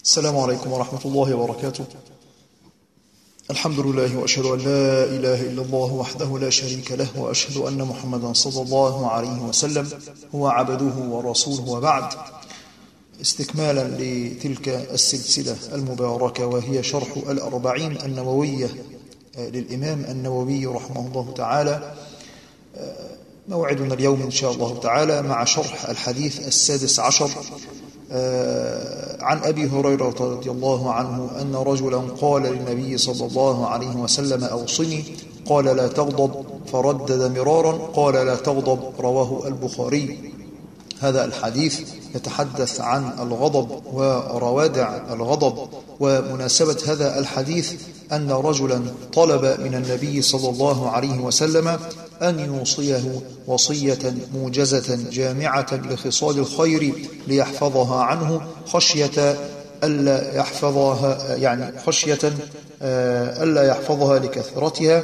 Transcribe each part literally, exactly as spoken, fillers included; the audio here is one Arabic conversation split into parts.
السلام عليكم ورحمة الله وبركاته. الحمد لله، وأشهد أن لا إله إلا الله وحده لا شريك له، وأشهد أن محمدا صلى الله عليه وسلم هو عبده ورسوله، وبعد. استكمالا لتلك السلسلة المباركة وهي شرح الأربعين النووية للإمام النووي رحمه الله تعالى. موعدنا اليوم إن شاء الله تعالى مع شرح الحديث السادس عشر عن أبي هريرة رضي الله عنه أن رجلا قال للنبي صلى الله عليه وسلم: أوصني. قال: لا تغضب. فردد مرارا: قال: لا تغضب. رواه البخاري. هذا الحديث يتحدث عن الغضب وروادع الغضب. ومناسبة هذا الحديث أن رجلا طلب من النبي صلى الله عليه وسلم أن يوصيه وصية موجزة جامعة لخصال الخير ليحفظها عنه، خشية ألا يحفظها يعني خشية ألا يحفظها لكثرتها.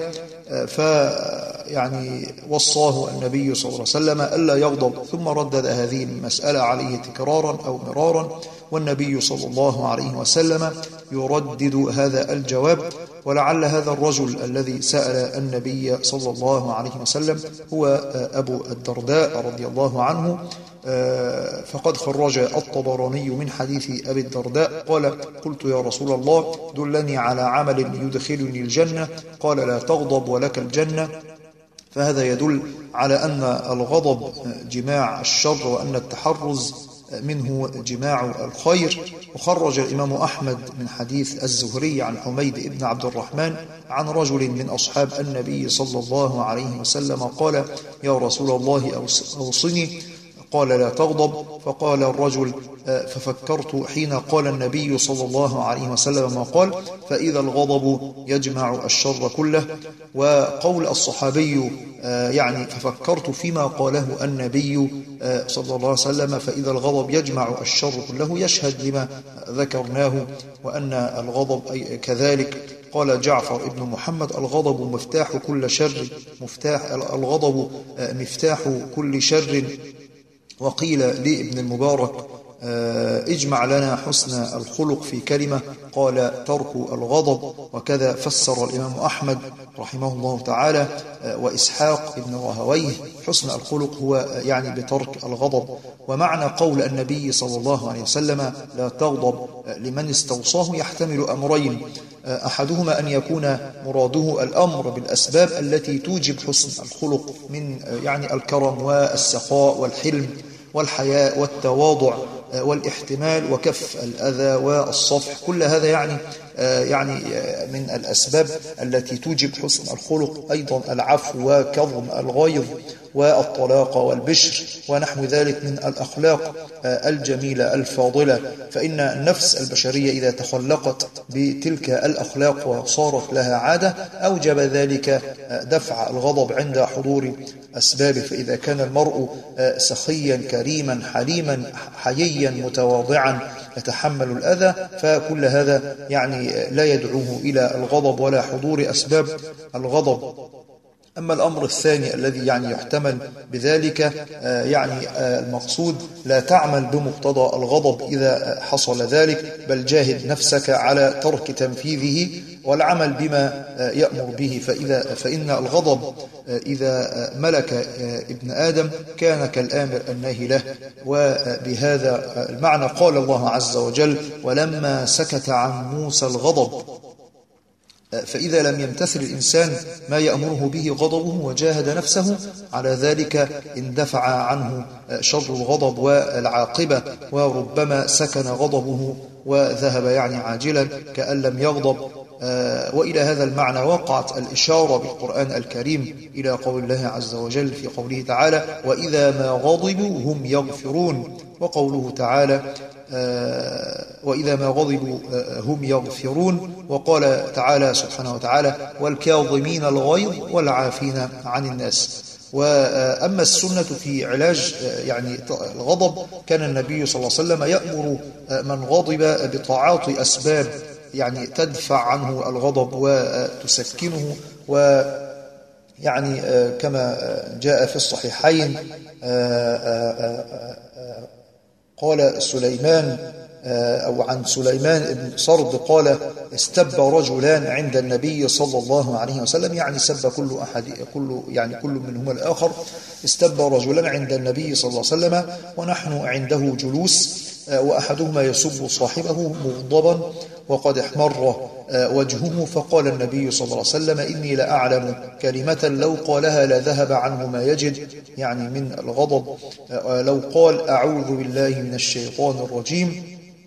فيعني وصاه النبي صلى الله عليه وسلم ألا يغضب، ثم ردد هذه المسألة عليه تكرارا أو مرارا، والنبي صلى الله عليه وسلم يردد هذا الجواب. ولعل هذا الرجل الذي سأل النبي صلى الله عليه وسلم هو أبو الدرداء رضي الله عنه، فقد خرج الطبراني من حديث أبي الدرداء قال: قلت يا رسول الله دلني على عمل يدخلني الجنة. قال: لا تغضب ولك الجنة. فهذا يدل على أن الغضب جماع الشر، وأن التحرز منه جماع الخير. وخرج الإمام أحمد من حديث الزهري عن حميد بن عبد الرحمن عن رجل من أصحاب النبي صلى الله عليه وسلم قال: يا رسول الله أوصني. قال: لا تغضب. فقال الرجل: ففكرت حين قال النبي صلى الله عليه وسلم ما قال: فإذا الغضب يجمع الشر كله. وقول الصحابي يعني ففكرت فيما قاله النبي صلى الله عليه وسلم فإذا الغضب يجمع الشر كله يشهد لما ذكرناه، وأن الغضب أي كذلك. قال جعفر ابن محمد: الغضب مفتاح كل شر، مفتاح الغضب مفتاح كل شر. وقيل لابن المبارك: اجمع لنا حسن الخلق في كلمة. قال: ترك الغضب. وكذا فسر الإمام أحمد رحمه الله تعالى وإسحاق ابن راهويه: حسن الخلق هو يعني بترك الغضب. ومعنى قول النبي صلى الله عليه وسلم لا تغضب لمن استوصاه يحتمل أمرين: أحدهما أن يكون مراده الأمر بالأسباب التي توجب حسن الخلق من يعني الكرم والسخاء والحلم والحياء والتواضع والاحتمال وكف الأذى والصفح. كل هذا يعني يعني من الأسباب التي توجب حسن الخلق. أيضا العفو وكظم الغيظ والطلاقة والبشر ونحو ذلك من الأخلاق الجميلة الفاضلة. فإن النفس البشرية إذا تخلقت بتلك الأخلاق وصارت لها عادة أوجب ذلك دفع الغضب عند حضور أسبابه. فإذا كان المرء سخيا كريما حليما حييا متواضعا يتحمل الأذى، فكل هذا يعني لا يدعوه إلى الغضب ولا حضور أسباب الغضب. أما الأمر الثاني الذي يعني يحتمل بذلك يعني المقصود: لا تعمل بمقتضى الغضب إذا حصل ذلك، بل جاهد نفسك على ترك تنفيذه والعمل بما يأمر به. فإذا فإن الغضب إذا ملك ابن آدم كان كالآمر الناهي له. وبهذا المعنى قال الله عز وجل: ولما سكت عن موسى الغضب. فإذا لم يمتثل الإنسان ما يأمره به غضبه وجاهد نفسه على ذلك اندفع عنه شر الغضب والعاقبة، وربما سكن غضبه وذهب يعني عاجلا كأن لم يغضب. وإلى هذا المعنى وقعت الإشارة بالقرآن الكريم إلى قول الله عز وجل في قوله تعالى: وإذا ما غضبوا هم يغفرون. وقوله تعالى: وإذا ما غضبوا هم يغفرون. وقال تعالى سبحانه وتعالى: والكاظمين الغيظ والعافين عن الناس. وأما السنة في علاج يعني الغضب كان النبي صلى الله عليه وسلم يأمر من غضب بطاعات أسباب يعني تدفع عنه الغضب وتسكنه. ويعني كما جاء في الصحيحين قال سليمان أو عن سليمان بن صرد قال استب رجلان عند النبي صلى الله عليه وسلم، يعني سب كل أحد كل يعني كل منهما الآخر. استب رجلان عند النبي صلى الله عليه وسلم ونحن عنده جلوس، وأحدهما يسب صاحبه مغضبا وقد احمر وجهه، فقال النبي صلى الله عليه وسلم إني لأعلم كلمة لو قالها لذهب عنه ما يجد، يعني من الغضب. لو قال أعوذ بالله من الشيطان الرجيم،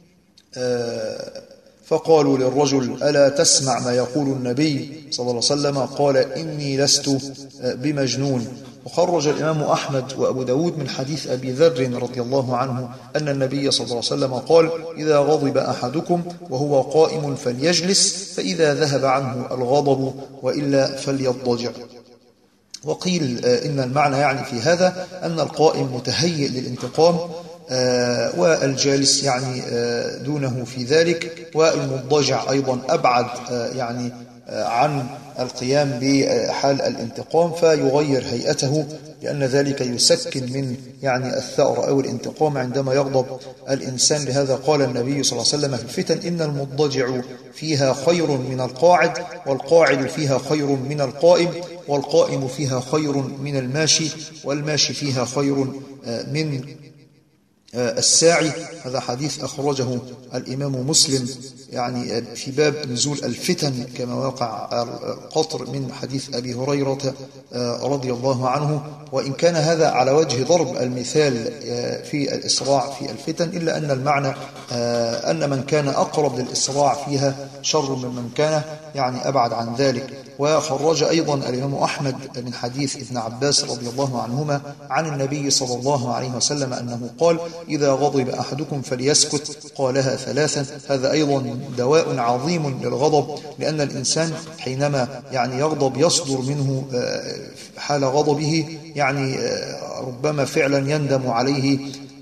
فقالوا للرجل ألا تسمع ما يقول النبي صلى الله عليه وسلم؟ قال إني لست بمجنون. وخرج الإمام أحمد وأبو داود من حديث أبي ذر رضي الله عنه أن النبي صلى الله عليه وسلم قال إذا غضب أحدكم وهو قائم فليجلس، فإذا ذهب عنه الغضب وإلا فليضجع. وقيل إن المعنى يعني في هذا أن القائم متهيئ للانتقام، آه والجالس يعني آه دونه في ذلك، والمضجع أيضا أبعد آه يعني آه عن القيام بحال الانتقام، فيغير هيئته، لأن ذلك يسكن من يعني الثأر أو الانتقام عندما يغضب الإنسان. لهذا قال النبي صلى الله عليه وسلم في الفتن إن المضجع فيها خير من القاعد، والقاعد فيها خير من القائم، والقائم فيها خير من الماشي، والماشي فيها خير من الساعي. هذا حديث أخرجه الإمام مسلم يعني في باب نزول الفتن كما وقع القطر من حديث أبي هريرة رضي الله عنه. وإن كان هذا على وجه ضرب المثال في الإسراع في الفتن، إلا أن المعنى أن من كان أقرب للإسراع فيها شر ممن كان يعني أبعد عن ذلك. وخرج أيضا الإمام أحمد من حديث ابن عباس رضي الله عنهما عن النبي صلى الله عليه وسلم أنه قال إذا غضب أحدكم فليسكت، قالها ثلاثا. هذا أيضا دواء عظيم للغضب، لأن الإنسان حينما يعني يغضب يصدر منه حال غضبه يعني ربما فعلا يندم عليه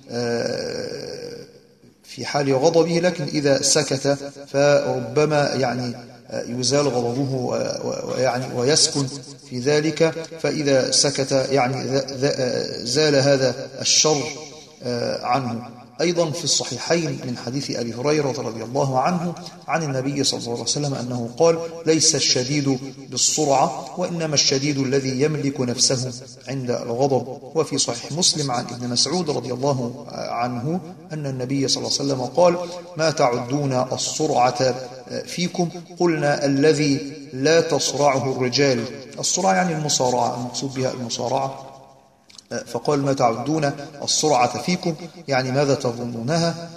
في حال غضبه، لكن إذا سكت فربما يعني يزال غضبه ويعني ويسكن في ذلك، فإذا سكت يعني زال هذا الشر عنه. أيضا في الصحيحين من حديث أبي هريرة رضي الله عنه عن النبي صلى الله عليه وسلم أنه قال ليس الشديد بالسرعة، وإنما الشديد الذي يملك نفسه عند الغضب. وفي صحيح مسلم عن ابن مسعود رضي الله عنه أن النبي صلى الله عليه وسلم قال ما تعدون السرعة فيكم؟ قلنا الذي لا تصرعه الرجال. السرعة يعني المصارعة، المقصود بها المصارعة. فقال ما تعدون السرعة فيكم، يعني ماذا تظنونها؟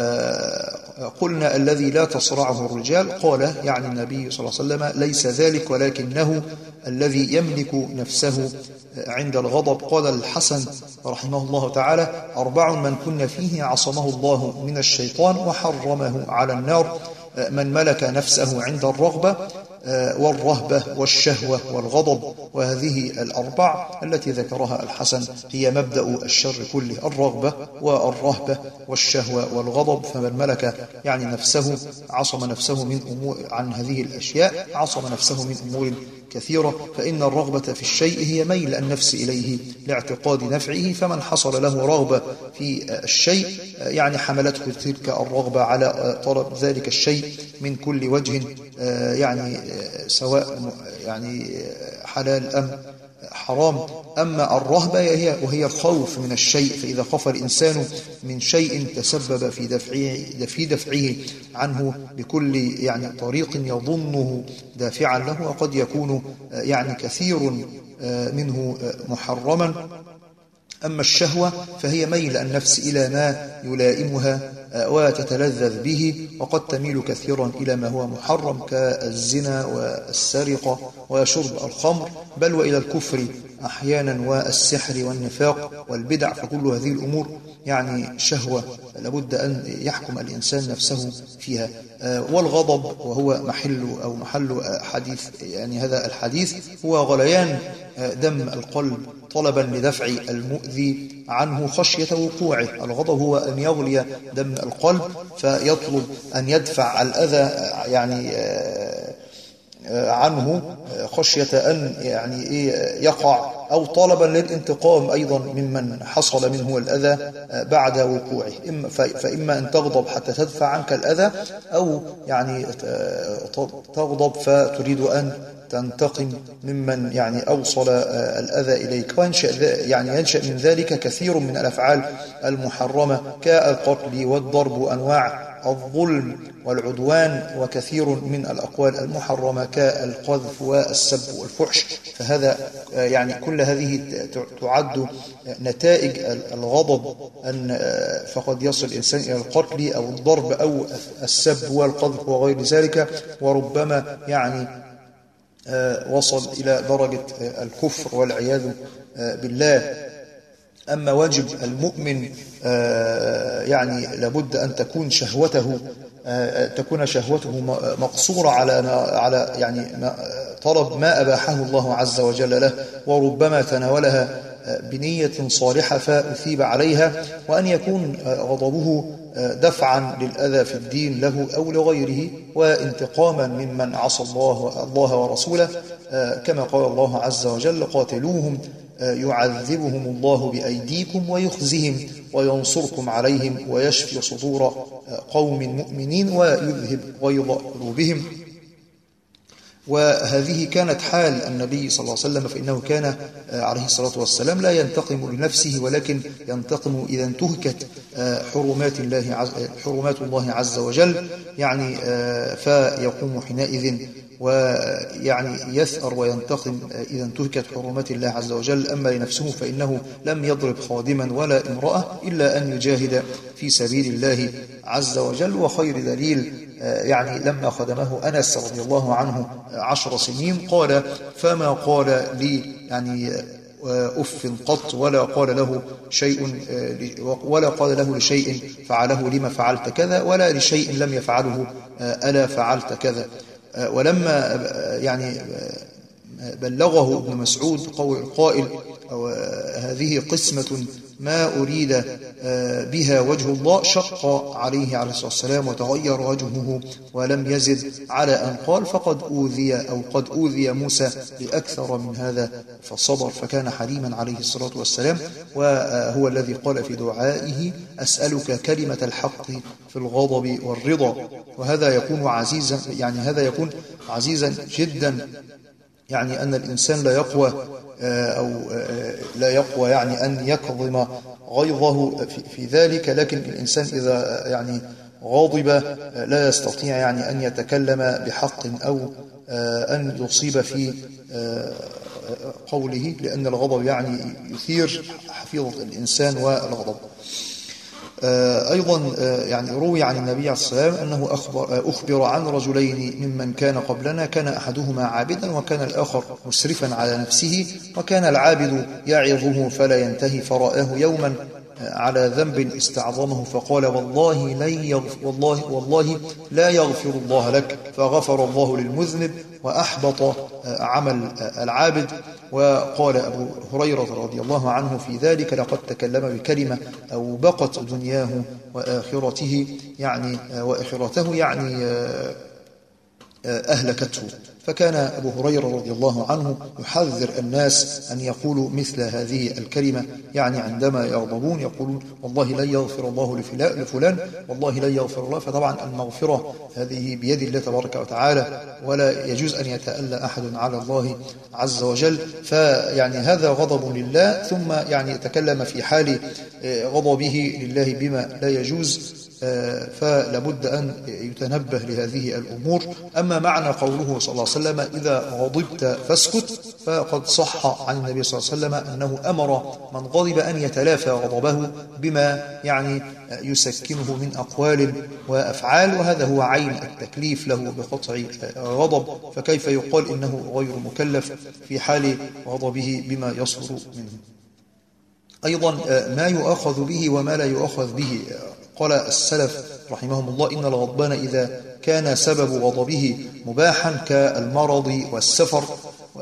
قلنا الذي لا تصرعه الرجال، قال يعني النبي صلى الله عليه وسلم ليس ذلك، ولكنه الذي يملك نفسه عند الغضب. قال الحسن رحمه الله تعالى أربع من كن فيه عصمه الله من الشيطان وحرمه على النار: من ملك نفسه عند الرغبة والرهبة والشهوة والغضب. وهذه الأربع التي ذكرها الحسن هي مبدأ الشر كله: الرغبة والرهبة والشهوة والغضب. فمن ملك يعني نفسه عصم نفسه من أمور عن هذه الأشياء، عصم نفسه من أمور كثيرة. فإن الرغبة في الشيء هي ميل النفس إليه لاعتقاد نفعه، فمن حصل له رغبة في الشيء يعني حملته تلك الرغبة على طلب ذلك الشيء من كل وجه، يعني سواء يعني حلال أم حرام. أما الرهبة هي وهي الخوف من الشيء، فإذا خاف الإنسان من شيء تسبب في دفعه في دفعه عنه بكل يعني طريق يظنه دافعا له، وقد يكون يعني كثير منه محرما. أما الشهوة فهي ميل النفس إلى ما يلائمها وتتلذذ به، وقد تميل كثيرا إلى ما هو محرم كالزنا والسرقة وشرب الخمر، بل وإلى الكفر أحيانا والسحر والنفاق والبدع. فكل هذه الأمور يعني شهوة لابد أن يحكم الإنسان نفسه فيها. والغضب وهو محل أو محل حديث يعني هذا الحديث هو غليان دم القلب طلبا لدفع المؤذي عنه خشية وقوعه. الغضب هو أن يغلي دم القلب فيطلب أن يدفع الأذى يعني عنه خشية أن يعني يقع أو طلبا للانتقام أيضا ممن حصل منه الأذى بعد وقوعه، فإما أن تغضب حتى تدفع عنك الأذى، أو يعني تغضب فتريد أن تنتقم ممن يعني أوصل الأذى إليك. وينشأ يعني ينشأ من ذلك كثير من الأفعال المحرمة كالقتل والضرب وأنواع الظلم والعدوان، وكثير من الأقوال المحرمة كالقذف والسب والفحش. فهذا يعني كل هذه تعد نتائج الغضب، أن فقد يصل الإنسان إلى القتل أو الضرب أو السب والقذف وغير ذلك، وربما يعني وصل إلى درجة الكفر والعياذ بالله. أما واجب المؤمن يعني لابد أن تكون شهوته تكون شهوته مقصورة على على يعني طلب ما أباحه الله عز وجل له، وربما تناولها بنية صالحة فأثيب عليها، وأن يكون غضبه دفعا للأذى في الدين له أو لغيره، وانتقاما ممن عصى الله الله ورسوله، كما قال الله عز وجل: قاتلوهم يعذبهم الله بأيديكم ويخزهم وينصركم عليهم ويشفي صدور قوم مؤمنين ويذهب غيظ قلوبهم. وهذه كانت حال النبي صلى الله عليه وسلم، فإنه كان عليه الصلاة والسلام لا ينتقم لنفسه، ولكن ينتقم إذا انتهكت حرمات الله عز حرمات الله عز وجل، يعني فيقوم حينئذ ويعني يثأر وينتقم إذا انتهكت حرمات الله عز وجل. أما لنفسه فإنه لم يضرب خادما ولا امرأة إلا أن يجاهد في سبيل الله عز وجل. وخير دليل يعني لما خدمه أنس رضي الله عنه عشر سنين قال: فما قال لي يعني أف قط، ولا قال له شيء ولا قال له لشيء فعله لما فعلت كذا، ولا لشيء لم يفعله ألا فعلت كذا. ولما يعني بلغه ابن مسعود قول القائل: هذه قسمة ما أريد بها وجه الله، شق عليه عليه الصلاة والسلام وتغير وجهه ولم يزد على أن قال: فقد أوذي أو قد أوذي موسى لأكثر من هذا فصبر. فكان حليما عليه الصلاة والسلام، وهو الذي قال في دعائه: أسألك كلمة الحق في الغضب والرضا. وهذا يكون عزيزا يعني هذا يكون عزيزا جدا، يعني أن الإنسان لا يقوى أو لا يقوى يعني أن يكظم غيظه في ذلك، لكن الإنسان إذا يعني غاضب لا يستطيع يعني أن يتكلم بحق أو أن يصيب في قوله، لأن الغضب يعني يثير حفيظة الإنسان والغضب. أيضا يعني روي عن النبي عليه الصلاة والسلام أنه أخبر, أخبر عن رجلين ممن كان قبلنا، كان أحدهما عابدا وكان الآخر مسرفا على نفسه، وكان العابد يعظه فلا ينتهي، فرآه يوما على ذنب استعظمه فقال: والله, لن يغفر والله, والله لا يغفر الله لك، فغفر الله للمذنب وأحبط عمل العابد. وقال أبو هريرة رضي الله عنه في ذلك: لقد تكلم بكلمة أو بقت دنياه وآخرته يعني وآخرته يعني أهلكته. فكان أبو هريرة رضي الله عنه يحذر الناس أن يقولوا مثل هذه الكلمة، يعني عندما يغضبون يقولون: والله لن يغفر الله لفلان، والله لن يغفر الله. فطبعا المغفرة هذه بيد الله تبارك وتعالى، ولا يجوز أن يتألى أحد على الله عز وجل. فيعني هذا غضب لله، ثم يعني يتكلم في حال غضبه لله بما لا يجوز، فلابد أن يتنبه لهذه الأمور. أما معنى قوله صلى الله عليه وسلم: إذا غضبت فاسكت، فقد صح عن النبي صلى الله عليه وسلم أنه أمر من غضب أن يتلافى غضبه بما يعني يسكنه من أقوال وأفعال، وهذا هو عين التكليف له بقطع غضب، فكيف يقال إنه غير مكلف في حال غضبه بما يصدر منه. أيضا ما يؤخذ به وما لا يؤخذ به. قال السلف رحمهم الله: إن الغضبان إذا كان سبب غضبه مباحا كالمرض والسفر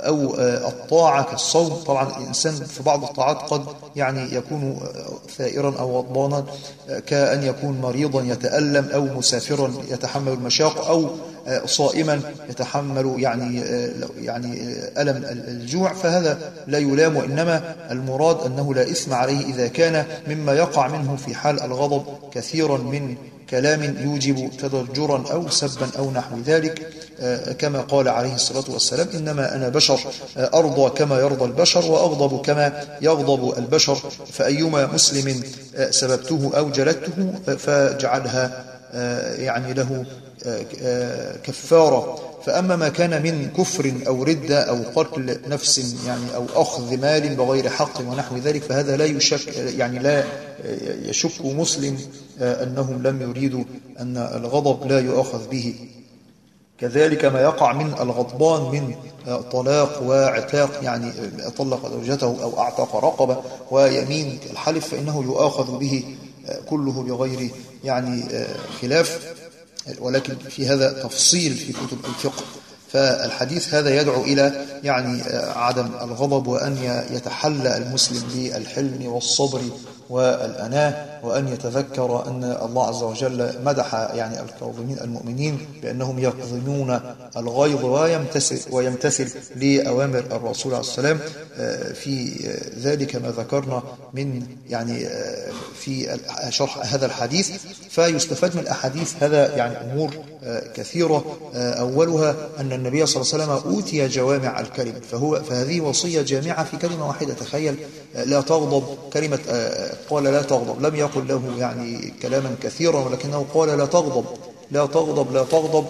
أو الطاعة كالصوم. طبعا الإنسان في بعض الطاعات قد يعني يكون ثائرا أو غضبانا، كأن يكون مريضا يتألم، أو مسافرا يتحمل المشاق، أو صائما يتحمل يعني يعني ألم الجوع، فهذا لا يلام، وإنما المراد أنه لا إثم عليه إذا كان مما يقع منه في حال الغضب كثيرا من كلام يوجب تضجرا أو سبا أو نحو ذلك، كما قال عليه الصلاة والسلام: إنما أنا بشر أرضى كما يرضى البشر وأغضب كما يغضب البشر، فأيما مسلم سببته أو جلدته فاجعلها يعني له كفارة. فأما ما كان من كفر أو ردة أو قتل نفس يعني أو أخذ مال بغير حق ونحو ذلك، فهذا لا يشك يعني لا يشك مسلم أنهم لم يريدوا أن الغضب لا يؤخذ به. كذلك ما يقع من الغضبان من طلاق وعتاق، يعني طلق زوجته أو أعتق رقبة ويمين الحلف، فإنه يؤاخذ به كله بغير يعني خلاف، ولكن في هذا تفصيل في كتب الفقه. فالحديث هذا يدعو إلى يعني عدم الغضب، وأن يتحلى المسلم بالحلم والصبر والأناة، وأن يتذكر أن الله عز وجل مدح يعني الكاظمين المؤمنين بأنهم يكظمون الغيظ ويمتثل, ويمتثل لأوامر الرسول عليه السلام. في ذلك ما ذكرنا من يعني في شرح هذا الحديث. فيستفاد من الأحاديث هذا يعني أمور كثيرة، أولها أن النبي صلى الله عليه وسلم أوتي جوامع الكلم، فهو فهذه وصية جامعة في كلمة واحدة. تخيل، لا تغضب، كلمة قال لا تغضب، لم يقل له يعني كلاما كثيرا، ولكنه قال لا تغضب لا تغضب لا تغضب،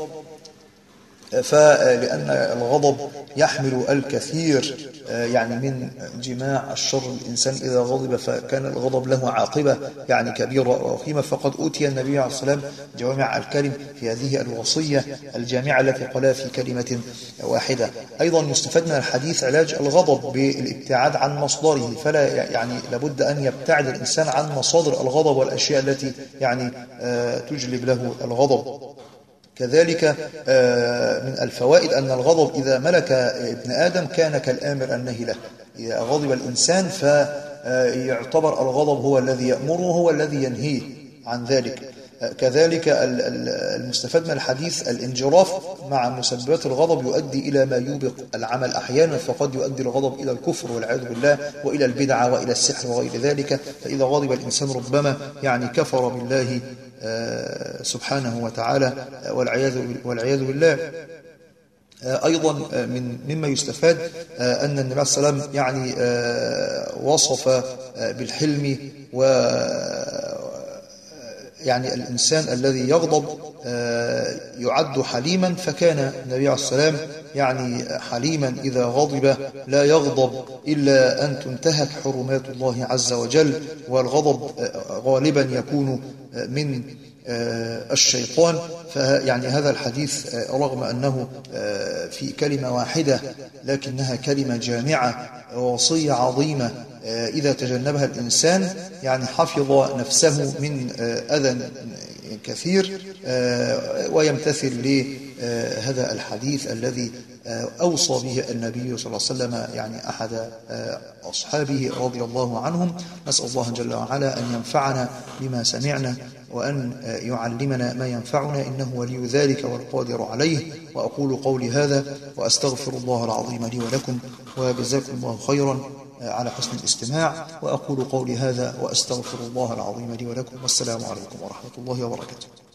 فلأن الغضب يحمل الكثير يعني من جماع الشر. الإنسان إذا غضب فكان الغضب له عاقبة يعني كبيرة ووخيمة، فقد أوتي النبي عليه الصلاة والسلام جوامع الكلم في هذه الوصية الجامعة التي قالها في كلمة واحدة. أيضا يستفاد من الحديث علاج الغضب بالابتعاد عن مصدره، فلا يعني لابد أن يبتعد الإنسان عن مصادر الغضب والأشياء التي يعني تجلب له الغضب. كذلك من الفوائد أن الغضب إذا ملك ابن آدم كان كالآمر النهي له. إذا غضب الإنسان فيعتبر الغضب هو الذي يأمره وهو الذي ينهيه عن ذلك. كذلك المستفاد من الحديث الانجراف مع مسببات الغضب يؤدي إلى ما يوبق العمل أحيانا، فقد يؤدي الغضب إلى الكفر والعياذ بالله، وإلى البدعة وإلى السحر وغير ذلك. فإذا غضب الإنسان ربما يعني كفر بالله سبحانه وتعالى والعياذ بالله. أيضا من مما يستفاد أن النبي صلى الله عليه وسلم يعني وصف بالحلم، و يعني الإنسان الذي يغضب يعد حليما، فكان النبي عليه الصلاة والسلام يعني حليما إذا غضب لا يغضب إلا أن تنتهك حرمات الله عز وجل. والغضب غالبا يكون من الشيطان. فيعني هذا الحديث رغم أنه في كلمة واحدة لكنها كلمة جامعة ووصية عظيمة، إذا تجنبها الإنسان يعني حفظ نفسه من أذى كثير، ويمتثل لهذا الحديث الذي أوصى به النبي صلى الله عليه وسلم يعني أحد أصحابه رضي الله عنهم. نسأل الله جل وعلا أن ينفعنا بما سمعنا، وأن يعلمنا ما ينفعنا، إنه ولي ذلك والقادر عليه. وأقول قولي هذا وأستغفر الله العظيم لي ولكم، وجزاكم الله خيرا على حسن الاستماع. وأقول قولي هذا وأستغفر الله العظيم لي ولكم، والسلام عليكم ورحمة الله وبركاته.